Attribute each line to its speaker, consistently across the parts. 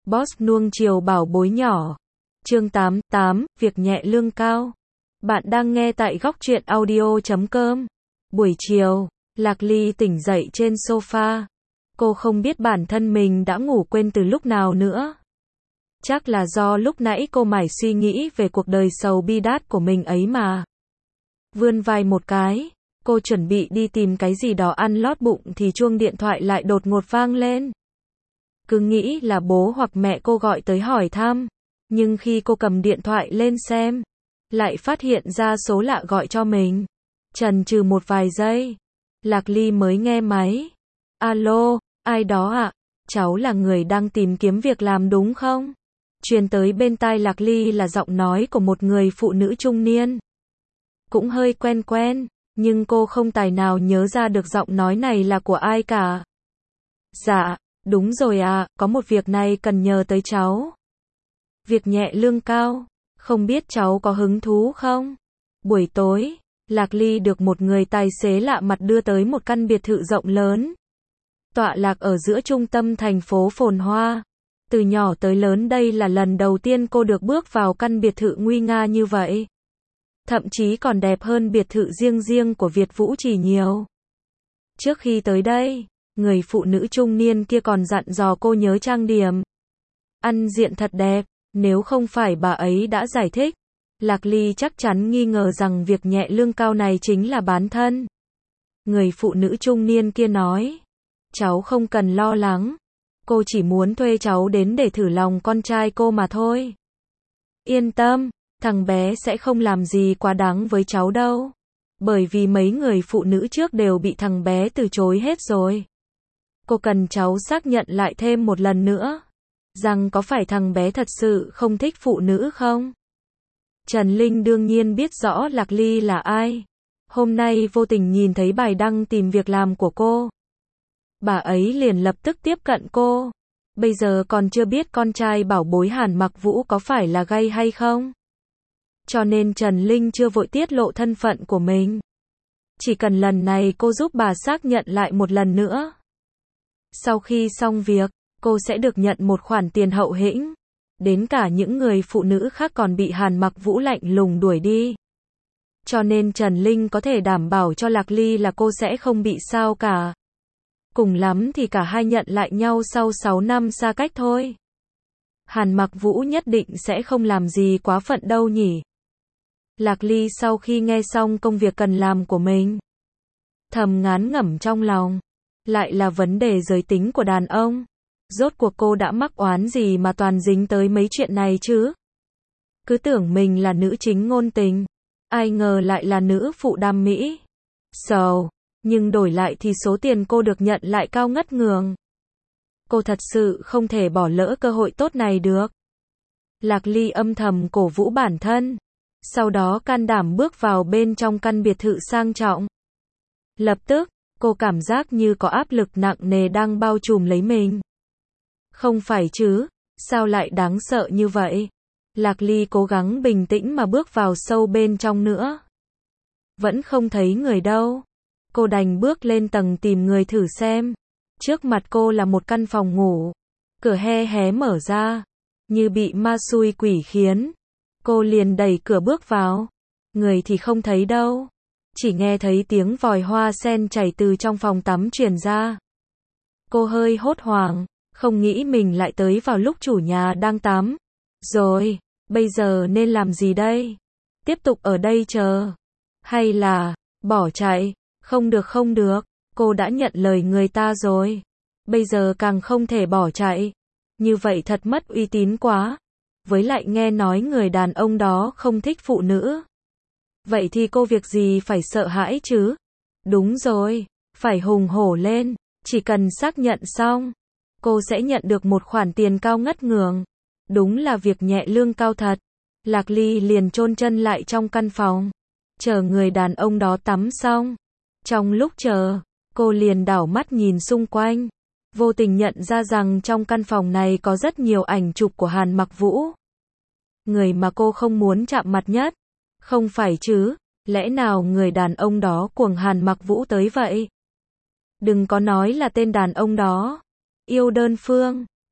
Speaker 1: Boss nuông chiều bảo bối nhỏ. Chương 88, việc nhẹ lương cao. Bạn đang nghe tại góc truyện audio.com. Buổi chiều, Lạc Ly tỉnh dậy trên sofa. Cô không biết bản thân mình đã ngủ quên từ lúc nào nữa. Chắc là do lúc nãy cô mải suy nghĩ về cuộc đời sầu bi đát của mình ấy mà. Vươn vai một cái, cô chuẩn bị đi tìm cái gì đó ăn lót bụng thì chuông điện thoại lại đột ngột vang lên. Cứ nghĩ là bố hoặc mẹ cô gọi tới hỏi thăm, nhưng khi cô cầm điện thoại lên xem, lại phát hiện ra số lạ gọi cho mình. Chần chừ một vài giây, Lạc Ly mới nghe máy. Alo, ai đó ạ? Cháu là người đang tìm kiếm việc làm đúng không? Truyền tới bên tai Lạc Ly là giọng nói của một người phụ nữ trung niên. Cũng hơi quen quen, nhưng cô không tài nào nhớ ra được giọng nói này là của ai cả. Dạ, đúng rồi ạ, có một việc này cần nhờ tới cháu. Việc nhẹ lương cao, không biết cháu có hứng thú không? Buổi tối, Lạc Ly được một người tài xế lạ mặt đưa tới một căn biệt thự rộng lớn. Tọa lạc ở giữa trung tâm thành phố phồn hoa. Từ nhỏ tới lớn đây là lần đầu tiên cô được bước vào căn biệt thự nguy nga như vậy. Thậm chí còn đẹp hơn biệt thự riêng của Việt Vũ Chỉ nhiều. Trước khi tới đây, người phụ nữ trung niên kia còn dặn dò cô nhớ trang điểm, ăn diện thật đẹp. Nếu không phải bà ấy đã giải thích, Lạc Ly chắc chắn nghi ngờ rằng việc nhẹ lương cao này chính là bán thân. Người phụ nữ trung niên kia nói, cháu không cần lo lắng, cô chỉ muốn thuê cháu đến để thử lòng con trai cô mà thôi. Yên tâm, thằng bé sẽ không làm gì quá đáng với cháu đâu, bởi vì mấy người phụ nữ trước đều bị thằng bé từ chối hết rồi. Cô cần cháu xác nhận lại thêm một lần nữa, rằng có phải thằng bé thật sự không thích phụ nữ không? Trần Linh đương nhiên biết rõ Lạc Ly là ai. Hôm nay vô tình nhìn thấy bài đăng tìm việc làm của cô. Bà ấy liền lập tức tiếp cận cô. Bây giờ còn chưa biết con trai bảo bối Hàn Mặc Vũ có phải là gay hay không. Cho nên Trần Linh chưa vội tiết lộ thân phận của mình. Chỉ cần lần này cô giúp bà xác nhận lại một lần nữa. Sau khi xong việc, cô sẽ được nhận một khoản tiền hậu hĩnh. Đến cả những người phụ nữ khác còn bị Hàn Mặc Vũ lạnh lùng đuổi đi. Cho nên Trần Linh có thể đảm bảo cho Lạc Ly là cô sẽ không bị sao cả. Cùng lắm thì cả hai nhận lại nhau sau 6 năm xa cách thôi. Hàn Mặc Vũ nhất định sẽ không làm gì quá phận đâu nhỉ. Lạc Ly sau khi nghe xong công việc cần làm của mình, thầm ngán ngẩm trong lòng. Lại là vấn đề giới tính của đàn ông. Rốt cuộc cô đã mắc oán gì mà toàn dính tới mấy chuyện này chứ? Cứ tưởng mình là nữ chính ngôn tình, ai ngờ lại là nữ phụ đam mỹ. Nhưng đổi lại thì số tiền cô được nhận lại cao ngất ngường. Cô thật sự không thể bỏ lỡ cơ hội tốt này được. Lạc Ly âm thầm cổ vũ bản thân, sau đó can đảm bước vào bên trong căn biệt thự sang trọng. Lập tức, cô cảm giác như có áp lực nặng nề đang bao trùm lấy mình. Không phải chứ, sao lại đáng sợ như vậy? Lạc Ly cố gắng bình tĩnh mà bước vào sâu bên trong nữa. Vẫn không thấy người đâu. Cô đành bước lên tầng tìm người thử xem. Trước mặt cô là một căn phòng ngủ. Cửa hé mở ra, như bị ma xui quỷ khiến. Cô liền đẩy cửa bước vào. Người thì không thấy đâu. Chỉ nghe thấy tiếng vòi hoa sen chảy từ trong phòng tắm truyền ra. Cô hơi hốt hoảng, không nghĩ mình lại tới vào lúc chủ nhà đang tắm. Rồi, bây giờ nên làm gì đây? Tiếp tục ở đây chờ? Hay là bỏ chạy? Không được, cô đã nhận lời người ta rồi. Bây giờ càng không thể bỏ chạy. Như vậy thật mất uy tín quá. Với lại nghe nói người đàn ông đó không thích phụ nữ. Vậy thì cô việc gì phải sợ hãi chứ? Đúng rồi, phải hùng hổ lên. Chỉ cần xác nhận xong, cô sẽ nhận được một khoản tiền cao ngất ngường. Đúng là việc nhẹ lương cao thật. Lạc Ly liền chôn chân lại trong căn phòng, chờ người đàn ông đó tắm xong. Trong lúc chờ, cô liền đảo mắt nhìn xung quanh. Vô tình nhận ra rằng trong căn phòng này có rất nhiều ảnh chụp của Hàn Mặc Vũ. Người mà cô không muốn chạm mặt nhất. Không phải chứ, lẽ nào người đàn ông đó cuồng Hàn Mặc Vũ tới vậy? Đừng có nói là tên đàn ông đó. Yêu đơn phương,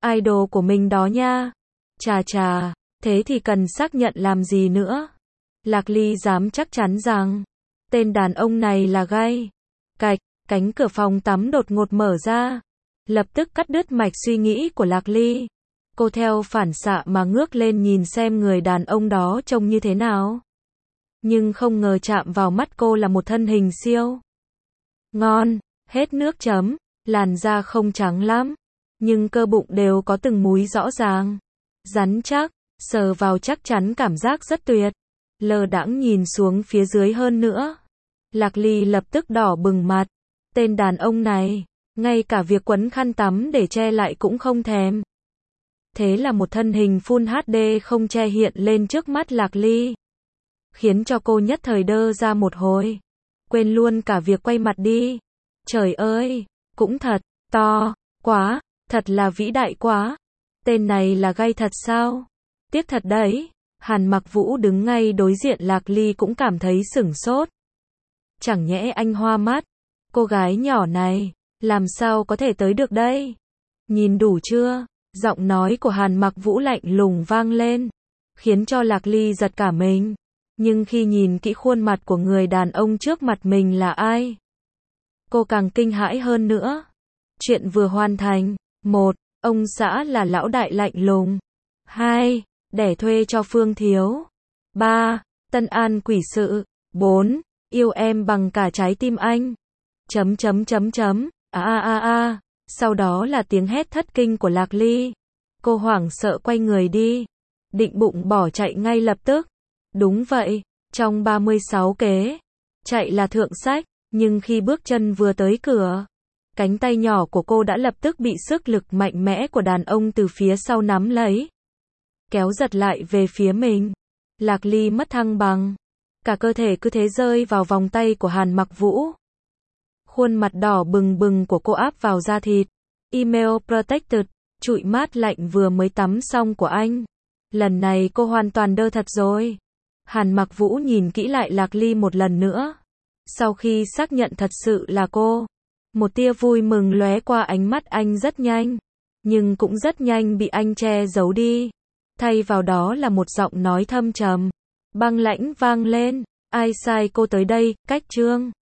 Speaker 1: idol của mình đó nha. Chà chà, thế thì cần xác nhận làm gì nữa. Lạc Ly dám chắc chắn rằng, tên đàn ông này là gay. Cạch, cánh cửa phòng tắm đột ngột mở ra. Lập tức cắt đứt mạch suy nghĩ của Lạc Ly. Cô theo phản xạ mà ngước lên nhìn xem người đàn ông đó trông như thế nào. Nhưng không ngờ chạm vào mắt cô là một thân hình siêu ngon, hết nước chấm, làn da không trắng lắm, nhưng cơ bụng đều có từng múi rõ ràng, rắn chắc, sờ vào chắc chắn cảm giác rất tuyệt. Lơ đãng nhìn xuống phía dưới hơn nữa. Lạc Ly lập tức đỏ bừng mặt. Tên đàn ông này, ngay cả việc quấn khăn tắm để che lại cũng không thèm. Thế là một thân hình Full HD không che hiện lên trước mắt Lạc Ly. Khiến cho cô nhất thời đơ ra một hồi. Quên luôn cả việc quay mặt đi. Trời ơi, cũng thật, to, quá, thật là vĩ đại quá. Tên này là gay thật sao? Tiếc thật đấy. Hàn Mặc Vũ đứng ngay đối diện Lạc Ly cũng cảm thấy sửng sốt. Chẳng nhẽ anh hoa mắt? Cô gái nhỏ này, làm sao có thể tới được đây? Nhìn đủ chưa? Giọng nói của Hàn Mặc Vũ lạnh lùng vang lên, khiến cho Lạc Ly giật cả mình. Nhưng khi nhìn kỹ khuôn mặt của người đàn ông trước mặt mình là ai, cô càng kinh hãi hơn nữa. Chuyện vừa hoàn thành. 1. Ông xã là lão đại lạnh lùng. 2. Đẻ thuê cho Phương Thiếu. 3. Tân an quỷ sự. 4. Yêu em bằng cả trái tim anh. Sau đó là tiếng hét thất kinh của Lạc Ly. Cô hoảng sợ quay người đi, định bụng bỏ chạy ngay lập tức. Đúng vậy, trong 36 kế, chạy là thượng sách, nhưng khi bước chân vừa tới cửa, cánh tay nhỏ của cô đã lập tức bị sức lực mạnh mẽ của đàn ông từ phía sau nắm lấy, kéo giật lại về phía mình. Lạc Ly mất thăng bằng, cả cơ thể cứ thế rơi vào vòng tay của Hàn Mặc Vũ. Khuôn mặt đỏ bừng bừng của cô áp vào da thịt. Email protected, trụi mát lạnh vừa mới tắm xong của anh. Lần này cô hoàn toàn đơ thật rồi. Hàn Mặc Vũ nhìn kỹ lại Lạc Ly một lần nữa. Sau khi xác nhận thật sự là cô, một tia vui mừng lóe qua ánh mắt anh rất nhanh, nhưng cũng rất nhanh bị anh che giấu đi. Thay vào đó là một giọng nói thâm trầm, băng lãnh vang lên. Ai sai cô tới đây, Cách Trương?